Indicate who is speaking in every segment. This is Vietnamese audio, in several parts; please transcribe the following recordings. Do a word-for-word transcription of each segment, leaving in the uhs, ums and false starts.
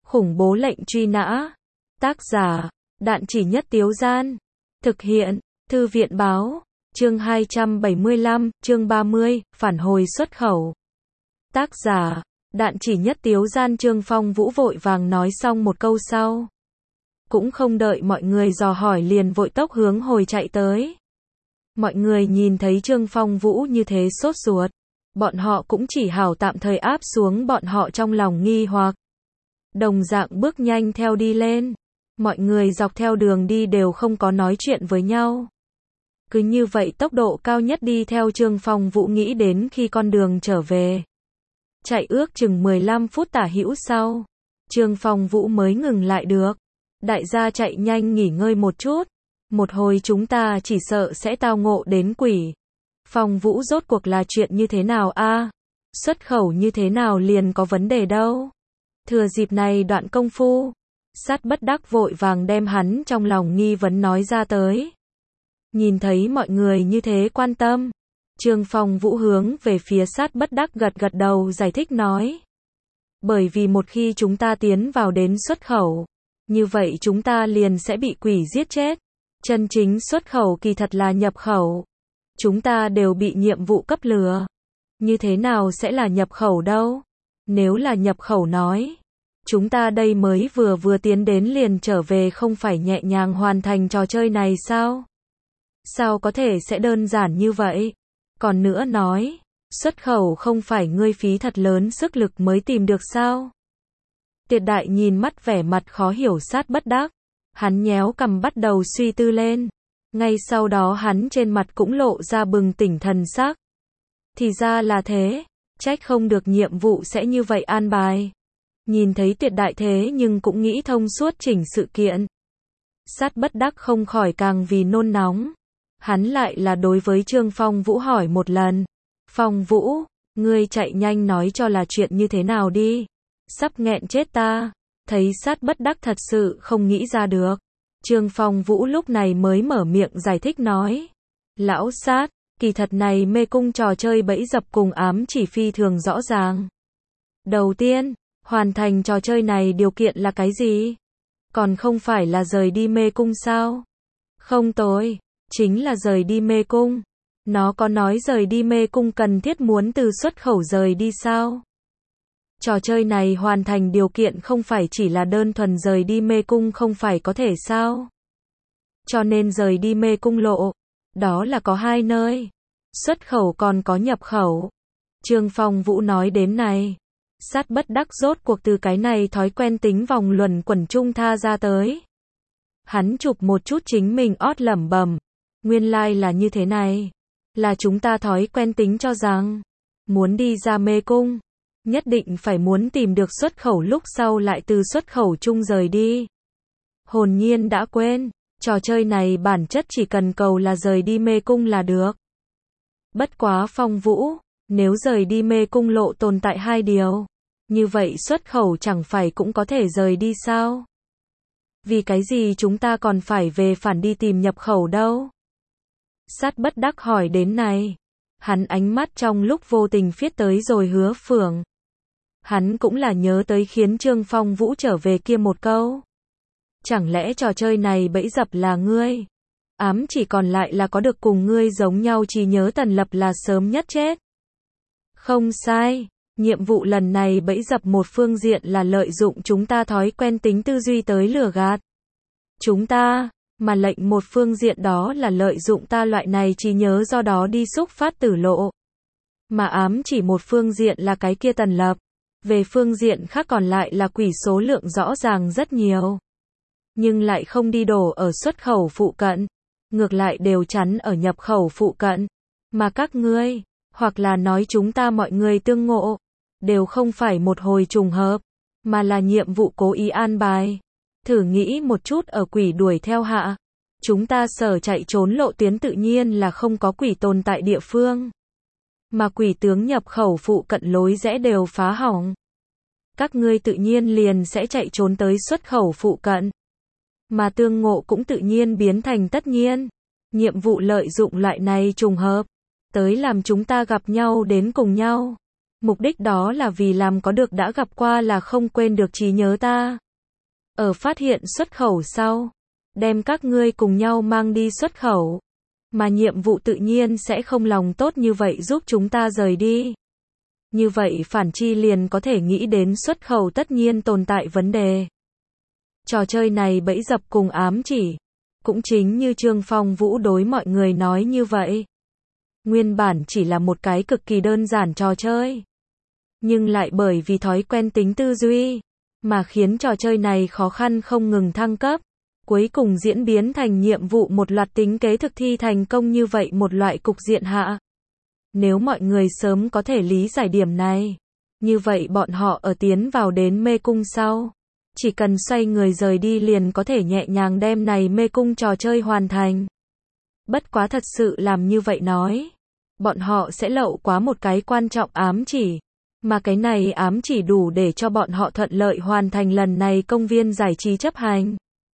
Speaker 1: Khủng bố lệnh truy nã. Tác giả, Đạn Chỉ Nhất Tiếu Gian. Thực hiện, Thư viện Báo. Chương hai trăm bảy mươi lăm, chương ba mươi, phản hồi xuất khẩu. Tác giả, Đạn Chỉ Nhất Tiếu Gian. Trương Phong Vũ vội vàng nói xong một câu sau. Cũng không đợi mọi người dò hỏi liền vội tốc hướng hồi chạy tới. Mọi người nhìn thấy Trương Phong Vũ như thế sốt ruột. Bọn họ cũng chỉ hảo tạm thời áp xuống bọn họ trong lòng nghi hoặc. Đồng dạng bước nhanh theo đi lên. Mọi người dọc theo đường đi đều không có nói chuyện với nhau. Cứ như vậy tốc độ cao nhất đi theo Trương Phong Vũ nghĩ đến khi con đường trở về. Chạy ước chừng mười lăm phút tả hữu sau. Trương Phong Vũ mới ngừng lại được. Đại gia chạy nhanh nghỉ ngơi một chút. Một hồi chúng ta chỉ sợ sẽ tao ngộ đến quỷ. Phong Vũ rốt cuộc là chuyện như thế nào a? Xuất khẩu như thế nào liền có vấn đề đâu. Thừa dịp này đoạn công phu. Sát Bất Đắc vội vàng đem hắn trong lòng nghi vấn nói ra tới. Nhìn thấy mọi người như thế quan tâm. Trương Phong Vũ hướng về phía Sát Bất Đắc gật gật đầu giải thích nói. Bởi vì một khi chúng ta tiến vào đến xuất khẩu. Như vậy chúng ta liền sẽ bị quỷ giết chết. Chân chính xuất khẩu kỳ thật là nhập khẩu. Chúng ta đều bị nhiệm vụ cấp lừa. Như thế nào sẽ là nhập khẩu đâu? Nếu là nhập khẩu nói. Chúng ta đây mới vừa vừa tiến đến liền trở về không phải nhẹ nhàng hoàn thành trò chơi này sao? Sao có thể sẽ đơn giản như vậy? Còn nữa nói. Xuất khẩu không phải ngươi phí thật lớn sức lực mới tìm được sao? Tiệt Đại nhìn mắt vẻ mặt khó hiểu Sát Bất Đắc. Hắn nhéo cằm bắt đầu suy tư lên. Ngay sau đó hắn trên mặt cũng lộ ra bừng tỉnh thần sắc. Thì ra là thế, trách không được nhiệm vụ sẽ như vậy an bài. Nhìn thấy Tiệt Đại thế nhưng cũng nghĩ thông suốt chỉnh sự kiện. Sát Bất Đắc không khỏi càng vì nôn nóng. Hắn lại là đối với Trương Phong Vũ hỏi một lần. Phong Vũ, ngươi chạy nhanh nói cho là chuyện như thế nào đi. Sắp nghẹn chết ta. Thấy Sát Bất Đắc thật sự không nghĩ ra được. Trương Phong Vũ lúc này mới mở miệng giải thích nói. Lão Sát, kỳ thật này mê cung trò chơi bẫy dập cùng ám chỉ phi thường rõ ràng. Đầu tiên, hoàn thành trò chơi này điều kiện là cái gì? Còn không phải là rời đi mê cung sao? Không tồi, chính là rời đi mê cung. Nó có nói rời đi mê cung cần thiết muốn từ xuất khẩu rời đi sao? Trò chơi này hoàn thành điều kiện không phải chỉ là đơn thuần rời đi mê cung không phải có thể sao? Cho nên rời đi mê cung lộ, đó là có hai nơi. Xuất khẩu còn có nhập khẩu. Trương Phong Vũ nói đến này. Sát Bất Đắc rốt cuộc từ cái này thói quen tính vòng luẩn quẩn chung tha ra tới. Hắn chụp một chút chính mình ót lẩm bẩm. Nguyên lai like là như thế này. Là chúng ta thói quen tính cho rằng. Muốn đi ra mê cung. Nhất định phải muốn tìm được xuất khẩu lúc sau lại từ xuất khẩu chung rời đi. Hồn nhiên đã quên. Trò chơi này bản chất chỉ cần cầu là rời đi mê cung là được. Bất quá Phong Vũ. Nếu rời đi mê cung lộ tồn tại hai điều. Như vậy xuất khẩu chẳng phải cũng có thể rời đi sao? Vì cái gì chúng ta còn phải về phản đi tìm nhập khẩu đâu? Sát Bất Đắc hỏi đến này. Hắn ánh mắt trong lúc vô tình phiết tới rồi Hứa Phượng. Hắn cũng là nhớ tới khiến Trương Phong Vũ trở về kia một câu. Chẳng lẽ trò chơi này bẫy dập là ngươi? Ám chỉ còn lại là có được cùng ngươi giống nhau chỉ nhớ Tần Lập là sớm nhất chết. Không sai, nhiệm vụ lần này bẫy dập một phương diện là lợi dụng chúng ta thói quen tính tư duy tới lừa gạt. Chúng ta, mà lệnh một phương diện đó là lợi dụng ta loại này chỉ nhớ do đó đi xúc phát tử lộ. Mà ám chỉ một phương diện là cái kia Tần Lập. Về phương diện khác còn lại là quỷ số lượng rõ ràng rất nhiều. Nhưng lại không đi đổ ở xuất khẩu phụ cận. Ngược lại đều chắn ở nhập khẩu phụ cận. Mà các ngươi, hoặc là nói chúng ta mọi người tương ngộ, đều không phải một hồi trùng hợp, mà là nhiệm vụ cố ý an bài. Thử nghĩ một chút ở quỷ đuổi theo hạ. Chúng ta sở chạy trốn lộ tuyến tự nhiên là không có quỷ tồn tại địa phương. Mà quỷ tướng nhập khẩu phụ cận lối rẽ đều phá hỏng. Các ngươi tự nhiên liền sẽ chạy trốn tới xuất khẩu phụ cận. Mà tương ngộ cũng tự nhiên biến thành tất nhiên. Nhiệm vụ lợi dụng loại này trùng hợp. Tới làm chúng ta gặp nhau đến cùng nhau. Mục đích đó là vì làm có được đã gặp qua là không quên được trí nhớ ta. Ở phát hiện xuất khẩu sau, đem các ngươi cùng nhau mang đi xuất khẩu. Mà nhiệm vụ tự nhiên sẽ không lòng tốt như vậy giúp chúng ta rời đi. Như vậy Phản Chi liền có thể nghĩ đến xuất khẩu tất nhiên tồn tại vấn đề. Trò chơi này bẫy dập cùng ám chỉ. Cũng chính như Trương Phong Vũ đối mọi người nói như vậy. Nguyên bản chỉ là một cái cực kỳ đơn giản trò chơi. Nhưng lại bởi vì thói quen tính tư duy, mà khiến trò chơi này khó khăn không ngừng thăng cấp. Cuối cùng diễn biến thành nhiệm vụ một loạt tính kế thực thi thành công như vậy một loại cục diện hạ. Nếu mọi người sớm có thể lý giải điểm này, như vậy bọn họ ở tiến vào đến mê cung sau, chỉ cần xoay người rời đi liền có thể nhẹ nhàng đem này mê cung trò chơi hoàn thành. Bất quá thật sự làm như vậy nói, bọn họ sẽ lậu quá một cái quan trọng ám chỉ, mà cái này ám chỉ đủ để cho bọn họ thuận lợi hoàn thành lần này công viên giải trí chấp hành.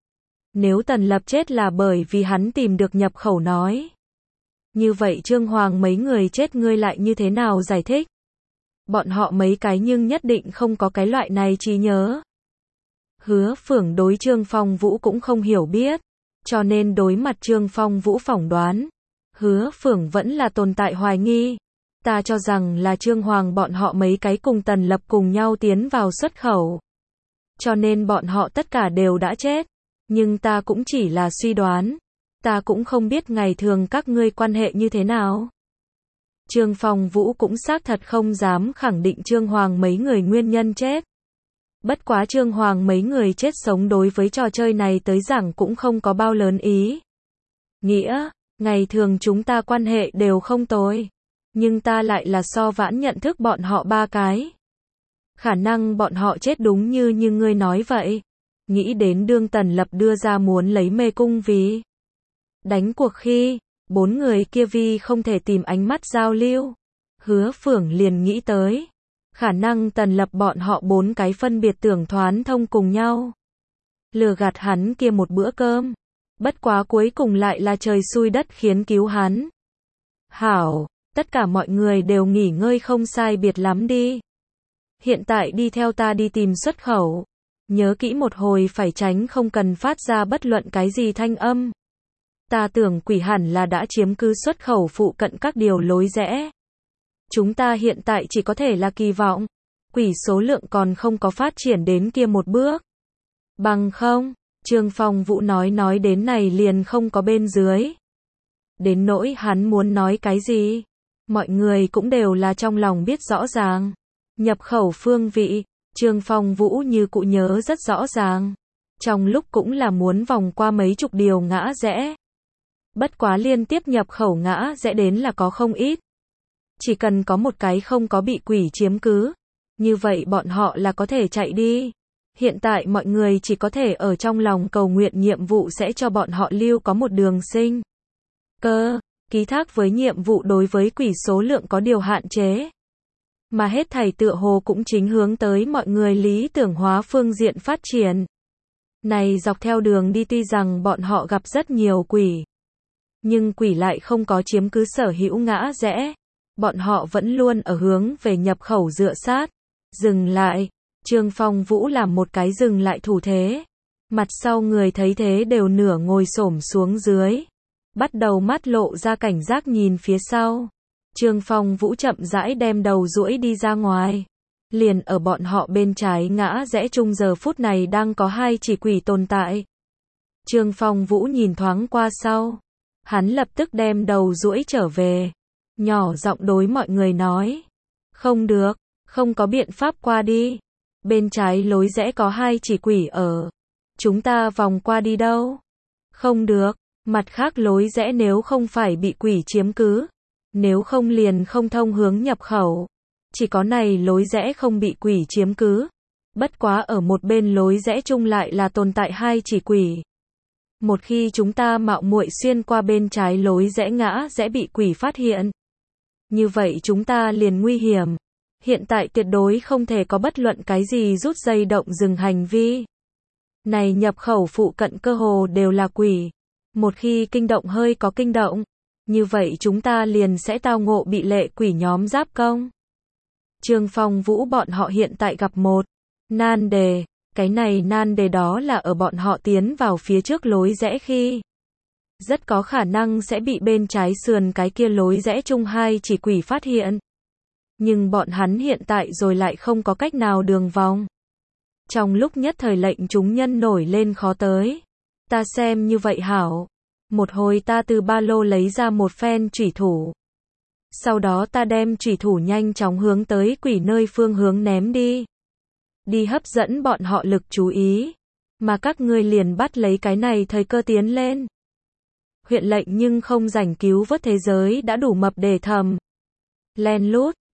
Speaker 1: Nếu Tần Lập chết là bởi vì hắn tìm được nhập khẩu nói, như vậy Trương Hoàng mấy người chết ngươi lại như thế nào giải thích? Bọn họ mấy cái nhưng nhất định không có cái loại này trí nhớ. Hứa Phưởng đối Trương Phong Vũ cũng không hiểu biết, cho nên đối mặt Trương Phong Vũ phỏng đoán, Hứa Phưởng vẫn là tồn tại hoài nghi. Ta cho rằng là Trương Hoàng bọn họ mấy cái cùng Tần Lập cùng nhau tiến vào xuất khẩu. Cho nên bọn họ tất cả đều đã chết. Nhưng ta cũng chỉ là suy đoán. Ta cũng không biết ngày thường các ngươi quan hệ như thế nào. Trương Phong Vũ cũng xác thật không dám khẳng định Trương Hoàng mấy người nguyên nhân chết. Bất quá Trương Hoàng mấy người chết sống đối với trò chơi này tới giảng cũng không có bao lớn ý. Nghĩa, ngày thường chúng ta quan hệ đều không tồi. Nhưng ta lại là so vãn nhận thức bọn họ ba cái. Khả năng bọn họ chết đúng như như ngươi nói vậy. Nghĩ đến đương Tần Lập đưa ra muốn lấy mê cung vì đánh cuộc khi, bốn người kia vì không thể tìm ánh mắt giao lưu. Hứa Phưởng liền nghĩ tới. Khả năng Tần Lập bọn họ bốn cái phân biệt tưởng thoán thông cùng nhau. Lừa gạt hắn kia một bữa cơm. Bất quá cuối cùng lại là trời xui đất khiến cứu hắn. Hảo, tất cả mọi người đều nghỉ ngơi không sai biệt lắm đi. Hiện tại đi theo ta đi tìm xuất khẩu. Nhớ kỹ một hồi phải tránh không cần phát ra bất luận cái gì thanh âm. Ta tưởng quỷ hẳn là đã chiếm cứ xuất khẩu phụ cận các điều lối rẽ. Chúng ta hiện tại chỉ có thể là kỳ vọng. Quỷ số lượng còn không có phát triển đến kia một bước. Bằng không, Trương Phong Vũ nói nói đến này liền không có bên dưới. Đến nỗi hắn muốn nói cái gì, mọi người cũng đều là trong lòng biết rõ ràng. Nhập khẩu phương vị, Trương Phong Vũ như cụ nhớ rất rõ ràng. Trong lúc cũng là muốn vòng qua mấy chục điều ngã rẽ. Bất quá liên tiếp nhập khẩu ngã rẽ đến là có không ít. Chỉ cần có một cái không có bị quỷ chiếm cứ, như vậy bọn họ là có thể chạy đi. Hiện tại mọi người chỉ có thể ở trong lòng cầu nguyện nhiệm vụ sẽ cho bọn họ lưu có một đường sinh. Cơ, ký thác với nhiệm vụ đối với quỷ số lượng có điều hạn chế. Mà hết thảy tựa hồ cũng chính hướng tới mọi người lý tưởng hóa phương diện phát triển. Này dọc theo đường đi tuy rằng bọn họ gặp rất nhiều quỷ. Nhưng quỷ lại không có chiếm cứ sở hữu ngã rẽ. Bọn họ vẫn luôn ở hướng về nhập khẩu dựa sát. Dừng lại. Trương Phong Vũ làm một cái dừng lại thủ thế. Mặt sau người thấy thế đều nửa ngồi xổm xuống dưới. Bắt đầu mắt lộ ra cảnh giác nhìn phía sau. Trương Phong Vũ chậm rãi đem đầu duỗi đi ra ngoài. Liền ở bọn họ bên trái ngã rẽ chung giờ phút này đang có hai chỉ quỷ tồn tại. Trương Phong Vũ nhìn thoáng qua sau. Hắn lập tức đem đầu duỗi trở về. Nhỏ giọng đối mọi người nói. Không được, không có biện pháp qua đi. Bên trái lối rẽ có hai chỉ quỷ ở. Chúng ta vòng qua đi đâu? Không được, mặt khác lối rẽ nếu không phải bị quỷ chiếm cứ. Nếu không liền không thông hướng nhập khẩu. Chỉ có này lối rẽ không bị quỷ chiếm cứ. Bất quá ở một bên lối rẽ chung lại là tồn tại hai chỉ quỷ. Một khi chúng ta mạo muội xuyên qua bên trái lối rẽ ngã rẽ bị quỷ phát hiện. Như vậy chúng ta liền nguy hiểm. Hiện tại tuyệt đối không thể có bất luận cái gì rút dây động dừng hành vi. Này nhập khẩu phụ cận cơ hồ đều là quỷ. Một khi kinh động hơi có kinh động. Như vậy chúng ta liền sẽ tao ngộ bị lệ quỷ nhóm giáp công. Trương Phong Vũ bọn họ hiện tại gặp một nan đề, cái này nan đề đó là ở bọn họ tiến vào phía trước lối rẽ khi rất có khả năng sẽ bị bên trái sườn cái kia lối rẽ chung hai chỉ quỷ phát hiện. Nhưng bọn hắn hiện tại rồi lại không có cách nào đường vòng. Trong lúc nhất thời lệnh chúng nhân nổi lên khó tới. Ta xem như vậy hảo. Một hồi ta từ ba lô lấy ra một phen chủy thủ. Sau đó ta đem chủy thủ nhanh chóng hướng tới quỷ nơi phương hướng ném đi. Đi hấp dẫn bọn họ lực chú ý. Mà các ngươi liền bắt lấy cái này thời cơ tiến lên. Huyện lệnh nhưng không rảnh cứu vớt thế giới đã đủ mập để thầm. Len lút,